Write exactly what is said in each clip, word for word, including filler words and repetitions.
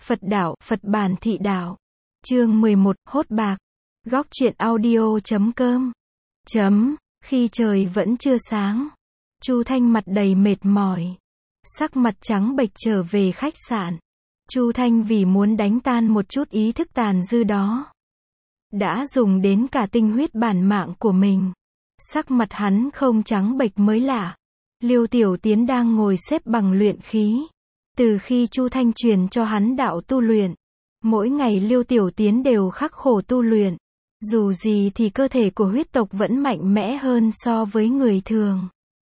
Phật đạo, Phật bản thị đạo. Chương mười một, hốt bạc. Góc truyện audio chấm com. Chấm, khi trời vẫn chưa sáng. Chu Thanh mặt đầy mệt mỏi. Sắc mặt trắng bệch trở về khách sạn. Chu Thanh vì muốn đánh tan một chút ý thức tàn dư đó, đã dùng đến cả tinh huyết bản mạng của mình. Sắc mặt hắn không trắng bệch mới lạ. Liêu Tiểu Tiến đang ngồi xếp bằng luyện khí. Từ khi Chu Thanh truyền cho hắn đạo tu luyện, mỗi ngày Liêu Tiểu Tiến đều khắc khổ tu luyện. Dù gì thì cơ thể của huyết tộc vẫn mạnh mẽ hơn so với người thường.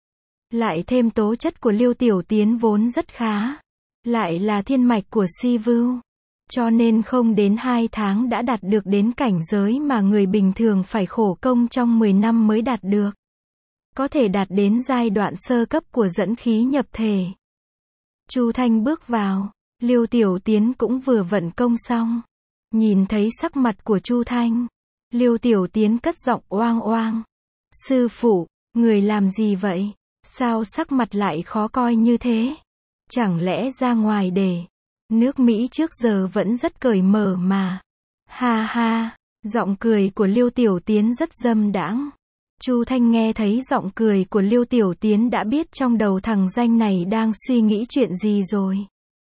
Lại thêm tố chất của Liêu Tiểu Tiến vốn rất khá. Lại là thiên mạch của Si Vưu. Cho nên không đến hai tháng đã đạt được đến cảnh giới mà người bình thường phải khổ công trong mười năm mới đạt được. Có thể đạt đến giai đoạn sơ cấp của dẫn khí nhập thể. Chu Thanh bước vào, Liêu Tiểu Tiến cũng vừa vận công xong. Nhìn thấy sắc mặt của Chu Thanh, Liêu Tiểu Tiến cất giọng oang oang. Sư phụ, người làm gì vậy? Sao sắc mặt lại khó coi như thế? Chẳng lẽ ra ngoài để... Nước Mỹ trước giờ vẫn rất cởi mở mà. Ha ha, giọng cười của Liêu Tiểu Tiến rất dâm đãng. Chu Thanh nghe thấy giọng cười của Liêu Tiểu Tiến đã biết trong đầu thằng danh này đang suy nghĩ chuyện gì rồi.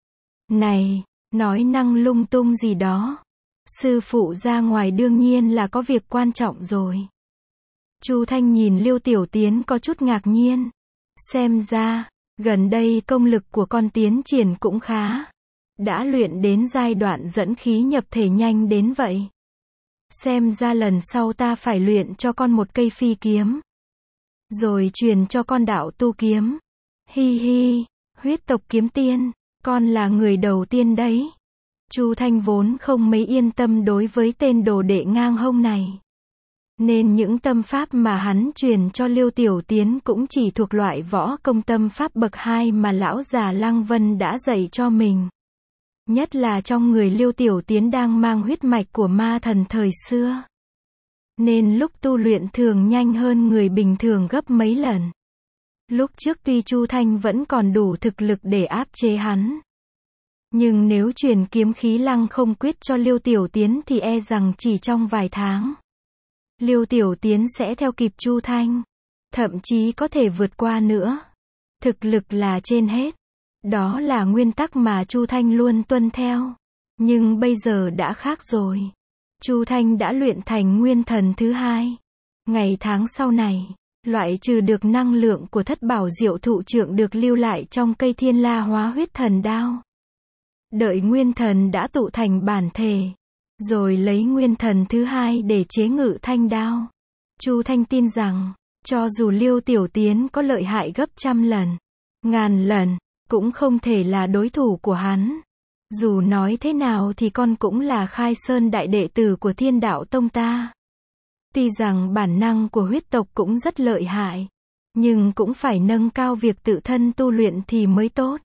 Này, nói năng lung tung gì đó. Sư phụ ra ngoài đương nhiên là có việc quan trọng rồi. Chu Thanh nhìn Liêu Tiểu Tiến có chút ngạc nhiên. Xem ra, gần đây công lực của con tiến triển cũng khá. Đã luyện đến giai đoạn dẫn khí nhập thể nhanh đến vậy. Xem ra lần sau ta phải luyện cho con một cây phi kiếm. Rồi truyền cho con đạo tu kiếm. Hi hi, huyết tộc kiếm tiên, con là người đầu tiên đấy. Chu Thanh vốn không mấy yên tâm đối với tên đồ đệ ngang hông này. Nên những tâm pháp mà hắn truyền cho Liêu Tiểu Tiến cũng chỉ thuộc loại võ công tâm pháp bậc hai mà lão già Lăng Vân đã dạy cho mình. Nhất là trong người Liêu Tiểu Tiến đang mang huyết mạch của ma thần thời xưa. Nên lúc tu luyện thường nhanh hơn người bình thường gấp mấy lần. Lúc trước tuy Chu Thanh vẫn còn đủ thực lực để áp chế hắn. Nhưng nếu truyền kiếm khí lăng không quyết cho Liêu Tiểu Tiến thì e rằng chỉ trong vài tháng, Liêu Tiểu Tiến sẽ theo kịp Chu Thanh. Thậm chí có thể vượt qua nữa. Thực lực là trên hết. Đó là nguyên tắc mà Chu Thanh luôn tuân theo. Nhưng bây giờ đã khác rồi. Chu Thanh đã luyện thành nguyên thần thứ hai. Ngày tháng sau này, loại trừ được năng lượng của thất bảo diệu thụ trượng được lưu lại trong cây thiên la hóa huyết thần đao. Đợi nguyên thần đã tụ thành bản thể, rồi lấy nguyên thần thứ hai để chế ngự thanh đao. Chu Thanh tin rằng, cho dù Liêu Tiểu Tiến có lợi hại gấp trăm lần, ngàn lần, cũng không thể là đối thủ của hắn. Dù nói thế nào thì con cũng là khai sơn đại đệ tử của Thiên Đạo Tông ta. Tuy rằng bản năng của huyết tộc cũng rất lợi hại, nhưng cũng phải nâng cao việc tự thân tu luyện thì mới tốt.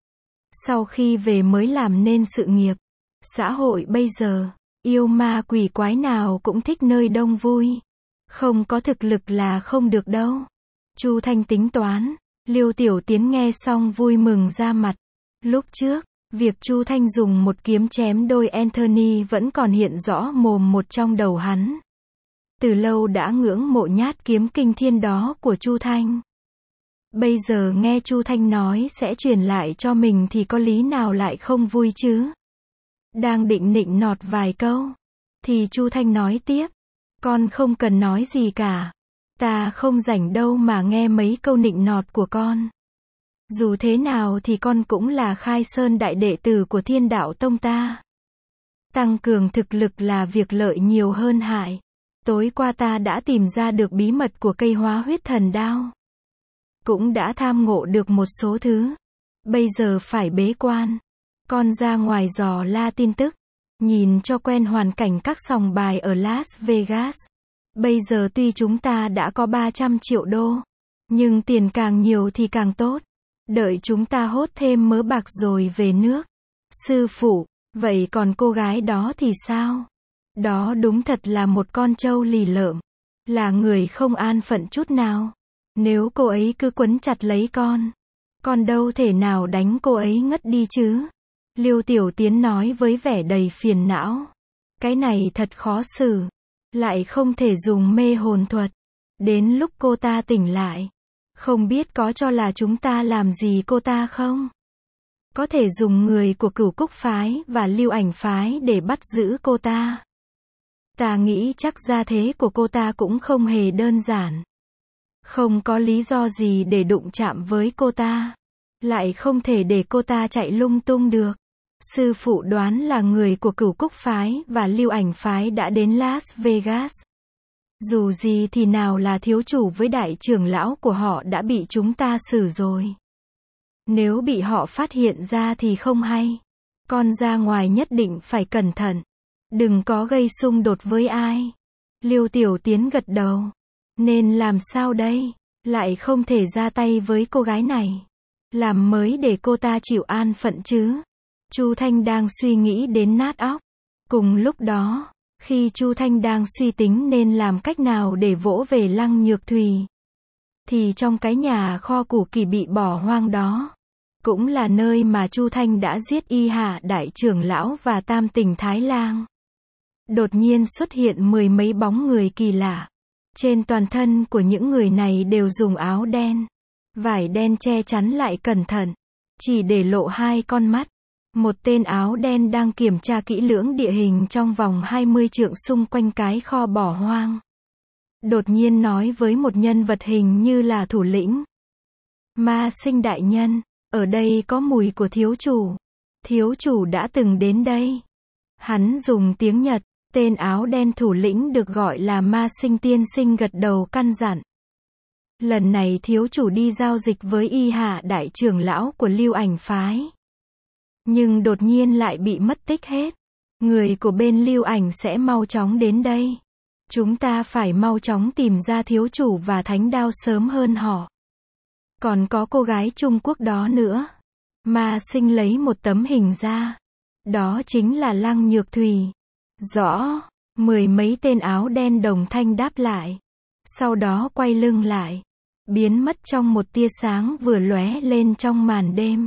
Sau khi về mới làm nên sự nghiệp. Xã hội bây giờ, yêu ma quỷ quái nào cũng thích nơi đông vui. Không có thực lực là không được đâu. Chu Thanh tính toán. Liêu Tiểu Tiến nghe xong vui mừng ra mặt. Lúc trước, việc Chu Thanh dùng một kiếm chém đôi Anthony vẫn còn hiện rõ mồm một trong đầu hắn. Từ lâu đã ngưỡng mộ nhát kiếm kinh thiên đó của Chu Thanh. Bây giờ nghe Chu Thanh nói sẽ truyền lại cho mình thì có lý nào lại không vui chứ? Đang định nịnh nọt vài câu, thì Chu Thanh nói tiếp. Con không cần nói gì cả. Ta không rảnh đâu mà nghe mấy câu nịnh nọt của con. Dù thế nào thì con cũng là khai sơn đại đệ tử của Thiên Đạo Tông ta. Tăng cường thực lực là việc lợi nhiều hơn hại. Tối qua ta đã tìm ra được bí mật của cây hóa huyết thần đao. Cũng đã tham ngộ được một số thứ. Bây giờ phải bế quan. Con ra ngoài dò la tin tức. Nhìn cho quen hoàn cảnh các sòng bài ở Las Vegas. Bây giờ tuy chúng ta đã có ba trăm triệu đô. Nhưng tiền càng nhiều thì càng tốt. Đợi chúng ta hốt thêm mớ bạc rồi về nước. Sư phụ, vậy còn cô gái đó thì sao? Đó đúng thật là một con trâu lì lợm. Là người không an phận chút nào. Nếu cô ấy cứ quấn chặt lấy con, con đâu thể nào đánh cô ấy ngất đi chứ. Liêu Tiểu Tiến nói với vẻ đầy phiền não. Cái này thật khó xử. Lại không thể dùng mê hồn thuật. Đến lúc cô ta tỉnh lại. Không biết có cho là chúng ta làm gì cô ta không? Có thể dùng người của Cửu Cúc phái và Lưu Ảnh phái để bắt giữ cô ta. Ta nghĩ chắc gia thế của cô ta cũng không hề đơn giản. Không có lý do gì để đụng chạm với cô ta. Lại không thể để cô ta chạy lung tung được. Sư phụ đoán là người của Cửu Cúc phái và Lưu Ảnh phái đã đến Las Vegas. Dù gì thì nào là thiếu chủ với đại trưởng lão của họ đã bị chúng ta xử rồi. Nếu bị họ phát hiện ra thì không hay. Con ra ngoài nhất định phải cẩn thận. Đừng có gây xung đột với ai. Liêu Tiểu Tiến gật đầu. Nên làm sao đây? Lại không thể ra tay với cô gái này. Làm mới để cô ta chịu an phận chứ. Chu Thanh đang suy nghĩ đến nát óc. Cùng lúc đó, khi Chu Thanh đang suy tính nên làm cách nào để vỗ về Lăng Nhược Thùy, thì trong cái nhà kho củ kỳ bị bỏ hoang đó, cũng là nơi mà Chu Thanh đã giết Y Hạ đại trưởng lão và Tam Tỉnh Thái Lang. Đột nhiên xuất hiện mười mấy bóng người kỳ lạ. Trên toàn thân của những người này đều dùng áo đen, vải đen che chắn lại cẩn thận, chỉ để lộ hai con mắt. Một tên áo đen đang kiểm tra kỹ lưỡng địa hình trong vòng hai mươi trượng xung quanh cái kho bỏ hoang. Đột nhiên nói với một nhân vật hình như là thủ lĩnh. Ma Sinh đại nhân, ở đây có mùi của thiếu chủ. Thiếu chủ đã từng đến đây. Hắn dùng tiếng Nhật, tên áo đen thủ lĩnh được gọi là Ma Sinh tiên sinh gật đầu căn dặn. Lần này thiếu chủ đi giao dịch với Y Hạ đại trưởng lão của Lưu Ảnh phái. Nhưng đột nhiên lại bị mất tích hết. Người của bên Lưu Ảnh sẽ mau chóng đến đây. Chúng ta phải mau chóng tìm ra thiếu chủ và thánh đao sớm hơn họ. Còn có cô gái Trung Quốc đó nữa. Ma Sinh lấy một tấm hình ra. Đó chính là Lăng Nhược Thùy. Rõ. Mười mấy tên áo đen đồng thanh đáp lại. Sau đó quay lưng lại. Biến mất trong một tia sáng vừa lóe lên trong màn đêm.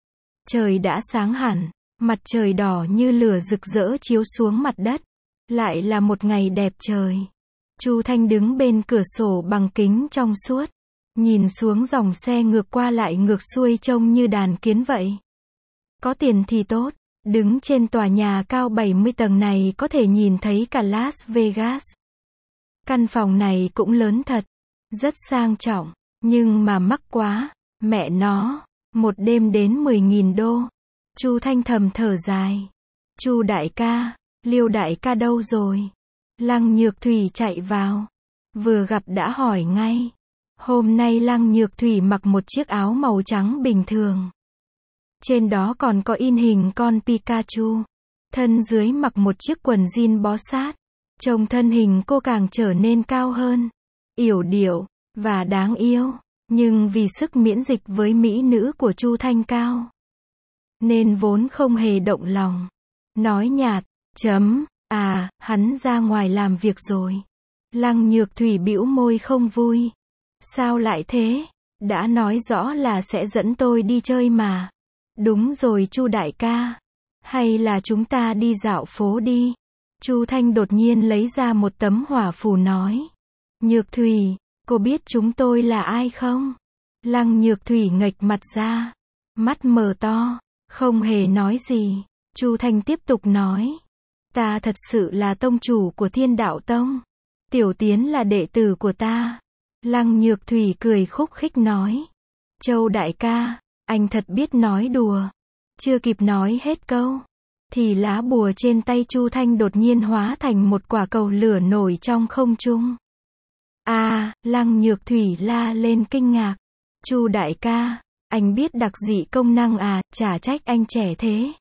Trời đã sáng hẳn. Mặt trời đỏ như lửa rực rỡ chiếu xuống mặt đất. Lại là một ngày đẹp trời. Chu Thanh đứng bên cửa sổ bằng kính trong suốt. Nhìn xuống dòng xe ngược qua lại ngược xuôi trông như đàn kiến vậy. Có tiền thì tốt. Đứng trên tòa nhà cao bảy mươi tầng này có thể nhìn thấy cả Las Vegas. Căn phòng này cũng lớn thật. Rất sang trọng. Nhưng mà mắc quá. Mẹ nó. Một đêm đến mười nghìn đô. Chu Thanh thầm thở dài. Chu đại ca. Liêu đại ca đâu rồi? Lăng Nhược Thùy chạy vào. Vừa gặp đã hỏi ngay. Hôm nay Lăng Nhược Thùy mặc một chiếc áo màu trắng bình thường. Trên đó còn có in hình con Pikachu. Thân dưới mặc một chiếc quần jean bó sát. Trông thân hình cô càng trở nên cao hơn. Yểu điệu. Và đáng yêu. Nhưng vì sức miễn dịch với mỹ nữ của Chu Thanh cao. Nên vốn không hề động lòng. Nói nhạt. Chấm. À, hắn ra ngoài làm việc rồi. Lăng Nhược Thùy bĩu môi không vui. Sao lại thế? Đã nói rõ là sẽ dẫn tôi đi chơi mà. Đúng rồi Chu đại ca. Hay là chúng ta đi dạo phố đi. Chu Thanh đột nhiên lấy ra một tấm hỏa phù nói. Nhược Thùy, cô biết chúng tôi là ai không? Lăng Nhược Thùy nghệch mặt ra. Mắt mở to. Không hề nói gì. Chu Thanh tiếp tục nói. Ta thật sự là tông chủ của Thiên Đạo Tông. Tiểu Tiến là đệ tử của ta. Lăng Nhược Thùy cười khúc khích nói. Châu đại ca, anh thật biết nói đùa. Chưa kịp nói hết câu. Thì lá bùa trên tay Chu Thanh đột nhiên hóa thành một quả cầu lửa nổi trong không trung. À, Lăng Nhược Thùy la lên kinh ngạc. Chu đại ca, anh biết đặc dị công năng à, chả trách anh trẻ thế.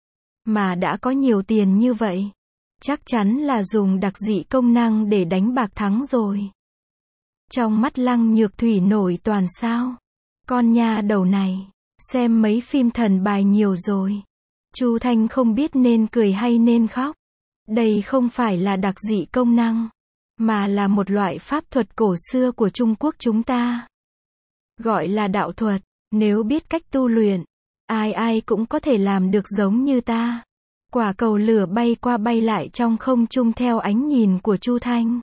Mà đã có nhiều tiền như vậy. Chắc chắn là dùng đặc dị công năng để đánh bạc thắng rồi. Trong mắt Lăng Nhược Thùy nổi toàn sao. Con nha đầu này. Xem mấy phim thần bài nhiều rồi. Chu Thanh không biết nên cười hay nên khóc. Đây không phải là đặc dị công năng. Mà là một loại pháp thuật cổ xưa của Trung Quốc chúng ta. Gọi là đạo thuật. Nếu biết cách tu luyện. Ai ai cũng có thể làm được giống như ta. Quả cầu lửa bay qua bay lại trong không trung theo ánh nhìn của Chu Thanh.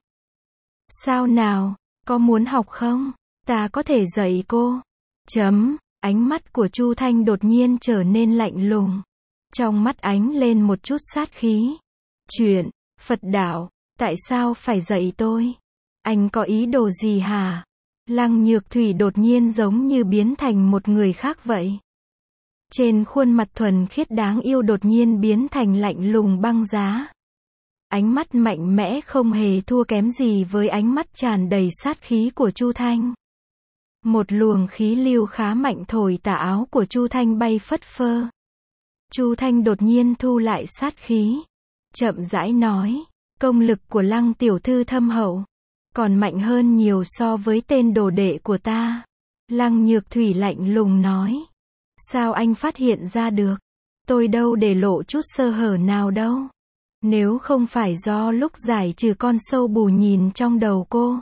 Sao nào, có muốn học không? Ta có thể dạy cô. Chấm, ánh mắt của Chu Thanh đột nhiên trở nên lạnh lùng. Trong mắt ánh lên một chút sát khí. Chuyện, Phật đạo, tại sao phải dạy tôi? Anh có ý đồ gì hả? Lăng Nhược Thủy đột nhiên giống như biến thành một người khác vậy. Trên khuôn mặt thuần khiết đáng yêu đột nhiên biến thành lạnh lùng băng giá. Ánh mắt mạnh mẽ không hề thua kém gì với ánh mắt tràn đầy sát khí của Chu Thanh. Một luồng khí lưu khá mạnh thổi tà áo của Chu Thanh bay phất phơ. Chu Thanh đột nhiên thu lại sát khí. Chậm rãi nói, công lực của Lăng tiểu thư thâm hậu. Còn mạnh hơn nhiều so với tên đồ đệ của ta. Lăng Nhược Thủy lạnh lùng nói. Sao anh phát hiện ra được? Tôi đâu để lộ chút sơ hở nào đâu. Nếu không phải do lúc giải trừ con sâu bù nhìn trong đầu cô.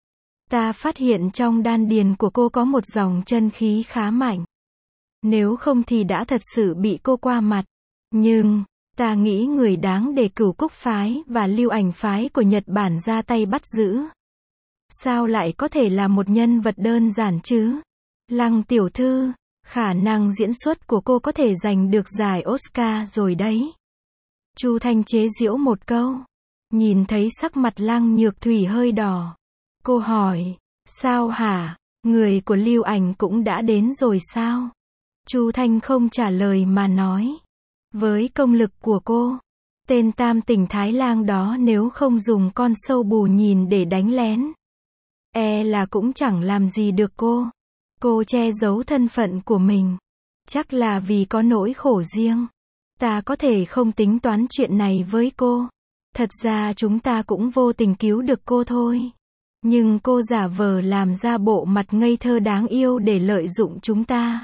Ta phát hiện trong đan điền của cô có một dòng chân khí khá mạnh. Nếu không thì đã thật sự bị cô qua mặt. Nhưng, ta nghĩ người đáng để Cửu Cúc phái và Lưu Ảnh phái của Nhật Bản ra tay bắt giữ. Sao lại có thể là một nhân vật đơn giản chứ? Lăng tiểu thư, khả năng diễn xuất của cô có thể giành được giải Oscar rồi đấy. Chu Thanh chế giễu một câu. Nhìn thấy sắc mặt Lăng Nhược Thủy hơi đỏ. Cô hỏi, sao hả? Người của Lưu Ảnh cũng đã đến rồi sao? Chu Thanh không trả lời mà nói. Với công lực của cô, tên tam tỉnh Thái Lang đó nếu không dùng con sâu bù nhìn để đánh lén, e là cũng chẳng làm gì được cô. Cô che giấu thân phận của mình. Chắc là vì có nỗi khổ riêng. Ta có thể không tính toán chuyện này với cô. Thật ra chúng ta cũng vô tình cứu được cô thôi. Nhưng cô giả vờ làm ra bộ mặt ngây thơ đáng yêu để lợi dụng chúng ta.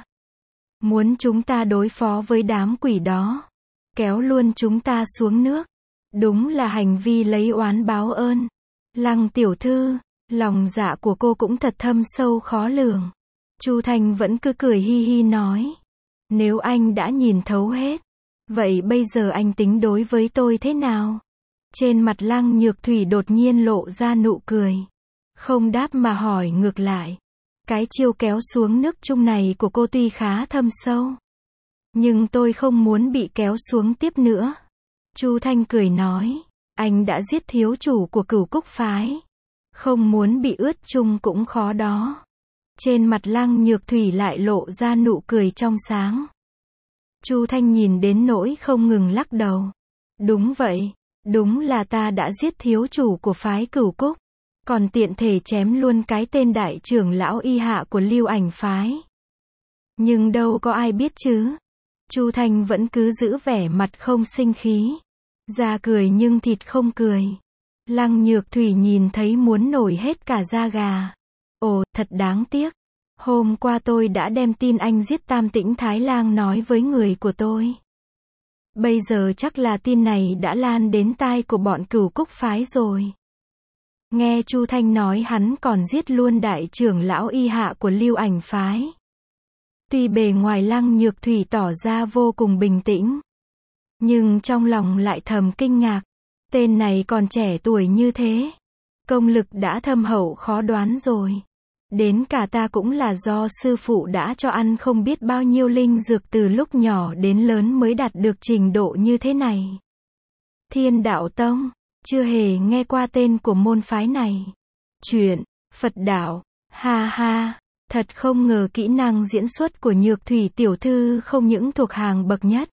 Muốn chúng ta đối phó với đám quỷ đó. Kéo luôn chúng ta xuống nước. Đúng là hành vi lấy oán báo ơn. Lăng tiểu thư, lòng dạ của cô cũng thật thâm sâu khó lường. Chu Thanh vẫn cứ cười hi hi nói. Nếu anh đã nhìn thấu hết, vậy bây giờ anh tính đối với tôi thế nào? Trên mặt Lăng Nhược Thủy đột nhiên lộ ra nụ cười. Không đáp mà hỏi ngược lại. Cái chiêu kéo xuống nước chung này của cô tuy khá thâm sâu. Nhưng tôi không muốn bị kéo xuống tiếp nữa. Chu Thanh cười nói. Anh đã giết thiếu chủ của Cửu Cúc phái. Không muốn bị ướt chung cũng khó đó. Trên mặt Lăng Nhược Thủy lại lộ ra nụ cười trong sáng. Chu Thanh nhìn đến nỗi không ngừng lắc đầu. Đúng vậy, đúng là ta đã giết thiếu chủ của phái Cửu Cúc. Còn tiện thể chém luôn cái tên đại trưởng lão y hạ của Lưu Ảnh phái. Nhưng đâu có ai biết chứ. Chu Thanh vẫn cứ giữ vẻ mặt không sinh khí. Da cười nhưng thịt không cười. Lăng Nhược Thủy nhìn thấy muốn nổi hết cả da gà. Ồ, thật đáng tiếc. Hôm qua tôi đã đem tin anh giết Tam Tĩnh Thái Lang nói với người của tôi. Bây giờ chắc là tin này đã lan đến tai của bọn Cửu Cúc phái rồi. Nghe Chu Thanh nói hắn còn giết luôn đại trưởng lão y hạ của Lưu Ảnh phái. Tuy bề ngoài Lăng Nhược Thủy tỏ ra vô cùng bình tĩnh, nhưng trong lòng lại thầm kinh ngạc. Tên này còn trẻ tuổi như thế. Công lực đã thâm hậu khó đoán rồi. Đến cả ta cũng là do sư phụ đã cho ăn không biết bao nhiêu linh dược từ lúc nhỏ đến lớn mới đạt được trình độ như thế này. Thiên Đạo Tông, chưa hề nghe qua tên của môn phái này. Chuyện, Phật đạo, ha ha, thật không ngờ kỹ năng diễn xuất của Nhược Thủy tiểu thư không những thuộc hàng bậc nhất,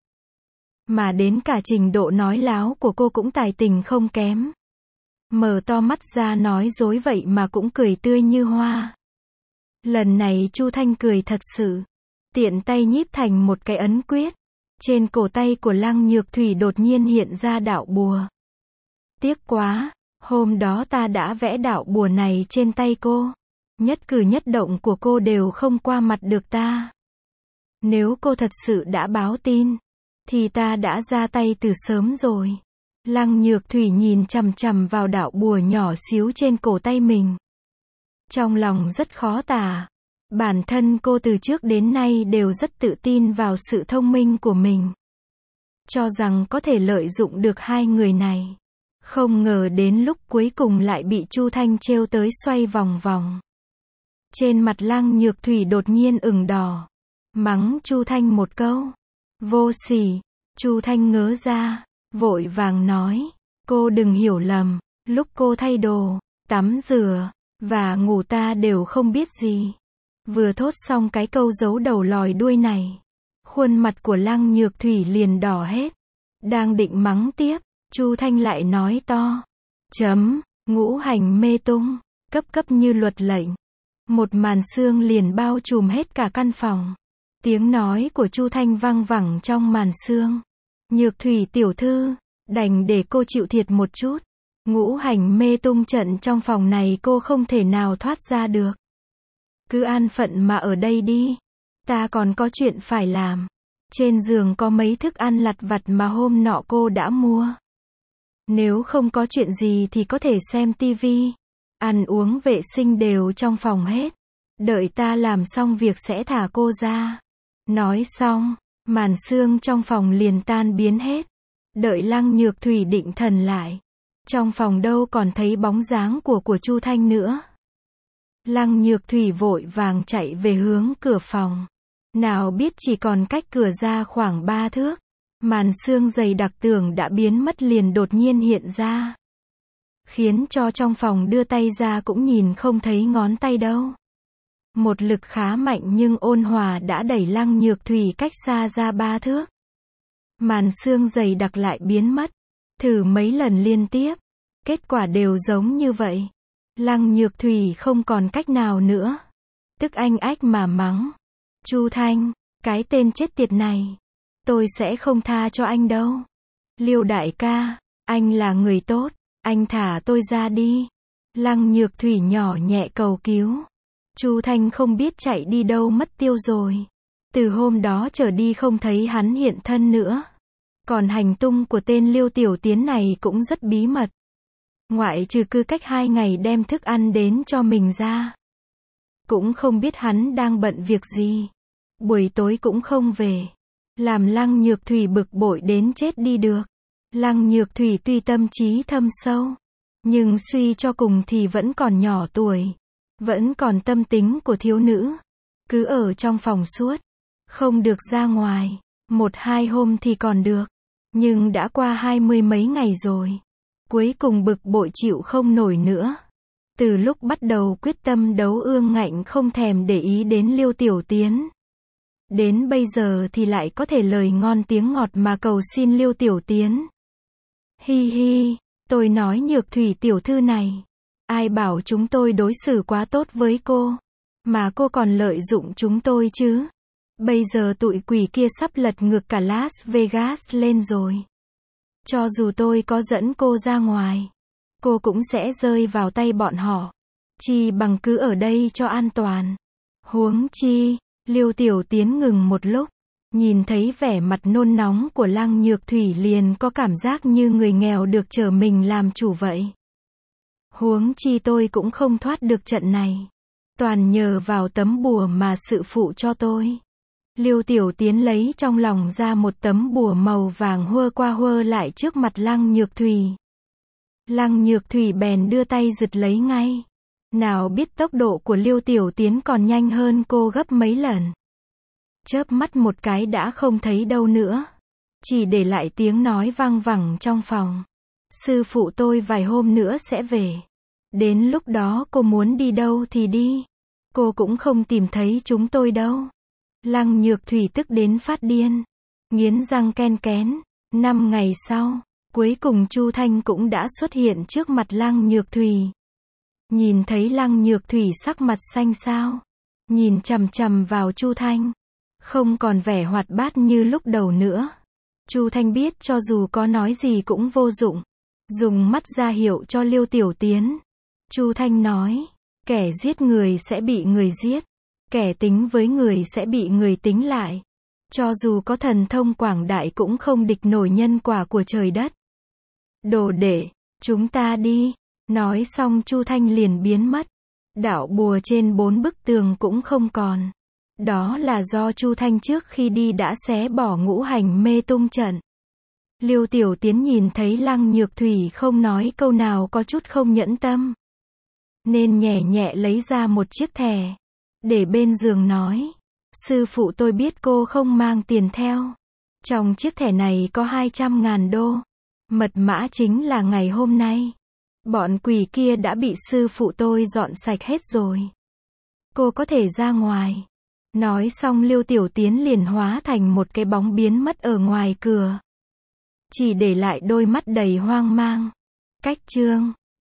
mà đến cả trình độ nói láo của cô cũng tài tình không kém. Mở to mắt ra nói dối vậy mà cũng cười tươi như hoa. Lần này Chu Thanh cười thật sự. Tiện tay nhíp thành một cái ấn quyết. Trên cổ tay của Lăng Nhược Thủy đột nhiên hiện ra đạo bùa. Tiếc quá, hôm đó ta đã vẽ đạo bùa này trên tay cô. Nhất cử nhất động của cô đều không qua mặt được ta. Nếu cô thật sự đã báo tin, thì ta đã ra tay từ sớm rồi. Lăng Nhược Thủy nhìn chằm chằm vào đạo bùa nhỏ xíu trên cổ tay mình. Trong lòng rất khó tả. Bản thân cô từ trước đến nay đều rất tự tin vào sự thông minh của mình. Cho rằng có thể lợi dụng được hai người này. Không ngờ đến lúc cuối cùng lại bị Chu Thanh trêu tới xoay vòng vòng. Trên mặt Lăng Nhược Thủy đột nhiên ửng đỏ. Mắng Chu Thanh một câu. Vô sỉ. Chu Thanh ngớ ra. Vội vàng nói. Cô đừng hiểu lầm. Lúc cô thay đồ, tắm rửa, và ngủ ta đều không biết gì. Vừa thốt xong cái câu giấu đầu lòi đuôi này. Khuôn mặt của Lăng Nhược Thủy liền đỏ hết. Đang định mắng tiếp. Chu Thanh lại nói to. Chấm, ngũ hành mê tung, cấp cấp như luật lệnh. Một màn sương liền bao trùm hết cả căn phòng. Tiếng nói của Chu Thanh vang vẳng trong màn sương. Nhược Thủy tiểu thư, đành để cô chịu thiệt một chút. Ngũ hành mê tung trận trong phòng này cô không thể nào thoát ra được. Cứ an phận mà ở đây đi. Ta còn có chuyện phải làm. Trên giường có mấy thức ăn lặt vặt mà hôm nọ cô đã mua. Nếu không có chuyện gì thì có thể xem tivi. Ăn uống vệ sinh đều trong phòng hết. Đợi ta làm xong việc sẽ thả cô ra. Nói xong, màn sương trong phòng liền tan biến hết. Đợi Lăng Nhược Thủy định thần lại. Trong phòng đâu còn thấy bóng dáng của của Chu Thanh nữa. Lăng Nhược Thủy vội vàng chạy về hướng cửa phòng. Nào biết chỉ còn cách cửa ra khoảng ba thước. Màn sương dày đặc tưởng đã biến mất liền đột nhiên hiện ra. Khiến cho trong phòng đưa tay ra cũng nhìn không thấy ngón tay đâu. Một lực khá mạnh nhưng ôn hòa đã đẩy Lăng Nhược Thủy cách xa ra ba thước. Màn sương dày đặc lại biến mất. Thử mấy lần liên tiếp. Kết quả đều giống như vậy. Lăng Nhược Thủy không còn cách nào nữa. Tức anh ách mà mắng. Chu Thanh, cái tên chết tiệt này. Tôi sẽ không tha cho anh đâu. Liêu đại ca, anh là người tốt. Anh thả tôi ra đi. Lăng Nhược Thủy nhỏ nhẹ cầu cứu. Chu Thanh không biết chạy đi đâu mất tiêu rồi. Từ hôm đó trở đi không thấy hắn hiện thân nữa. Còn hành tung của tên Liêu Tiểu Tiến này cũng rất bí mật. Ngoại trừ cứ cách hai ngày đem thức ăn đến cho mình ra. Cũng không biết hắn đang bận việc gì. Buổi tối cũng không về. Làm Lăng Nhược Thủy bực bội đến chết đi được. Lăng Nhược Thủy tuy tâm trí thâm sâu. Nhưng suy cho cùng thì vẫn còn nhỏ tuổi. Vẫn còn tâm tính của thiếu nữ. Cứ ở trong phòng suốt. Không được ra ngoài. Một hai hôm thì còn được. Nhưng đã qua hai mươi mấy ngày rồi. Cuối cùng bực bội chịu không nổi nữa. Từ lúc bắt đầu quyết tâm đấu ương ngạnh không thèm để ý đến Liêu Tiểu Tiến. Đến bây giờ thì lại có thể lời ngon tiếng ngọt mà cầu xin Liêu Tiểu Tiến. Hi hi, tôi nói Nhược Thủy tiểu thư này. Ai bảo chúng tôi đối xử quá tốt với cô. Mà cô còn lợi dụng chúng tôi chứ. Bây giờ tụi quỷ kia sắp lật ngược cả Las Vegas lên rồi. Cho dù tôi có dẫn cô ra ngoài. Cô cũng sẽ rơi vào tay bọn họ. Chi bằng cứ ở đây cho an toàn. Huống chi. Liêu Tiểu Tiến ngừng một lúc. Nhìn thấy vẻ mặt nôn nóng của Lăng Nhược Thủy liền có cảm giác như người nghèo được trở mình làm chủ vậy. Huống chi tôi cũng không thoát được trận này. Toàn nhờ vào tấm bùa mà sự phụ cho tôi. Liêu Tiểu Tiến lấy trong lòng ra một tấm bùa màu vàng huơ qua huơ lại trước mặt Lăng Nhược Thủy. Lăng Nhược Thủy bèn đưa tay giật lấy ngay. Nào biết tốc độ của Liêu Tiểu Tiến còn nhanh hơn cô gấp mấy lần. Chớp mắt một cái đã không thấy đâu nữa. Chỉ để lại tiếng nói vang vẳng trong phòng. Sư phụ tôi vài hôm nữa sẽ về. Đến lúc đó cô muốn đi đâu thì đi. Cô cũng không tìm thấy chúng tôi đâu. Lăng Nhược Thủy tức đến phát điên. Nghiến răng ken kén. Năm ngày sau, cuối cùng Chu Thanh cũng đã xuất hiện trước mặt Lăng Nhược Thủy. Nhìn thấy Lăng Nhược Thủy sắc mặt xanh xao. Nhìn chằm chằm vào Chu Thanh. Không còn vẻ hoạt bát như lúc đầu nữa. Chu Thanh biết cho dù có nói gì cũng vô dụng. Dùng mắt ra hiệu cho Liêu Tiểu Tiến. Chu Thanh nói. Kẻ giết người sẽ bị người giết. Kẻ tính với người sẽ bị người tính lại. Cho dù có thần thông quảng đại cũng không địch nổi nhân quả của trời đất. Đồ đệ, chúng ta đi. Nói xong Chu Thanh liền biến mất. Đạo bùa trên bốn bức tường cũng không còn. Đó là do Chu Thanh trước khi đi đã xé bỏ ngũ hành mê tung trận. Liêu Tiểu Tiến nhìn thấy Lăng Nhược Thủy không nói câu nào có chút không nhẫn tâm. Nên nhẹ nhẹ lấy ra một chiếc thẻ. Để bên giường nói. Sư phụ tôi biết cô không mang tiền theo. Trong chiếc thẻ này có hai trăm ngàn đô. Mật mã chính là ngày hôm nay. Bọn quỷ kia đã bị sư phụ tôi dọn sạch hết rồi. Cô có thể ra ngoài. Nói xong Liêu Tiểu Tiến liền hóa thành một cái bóng biến mất ở ngoài cửa. Chỉ để lại đôi mắt đầy hoang mang. Cách chương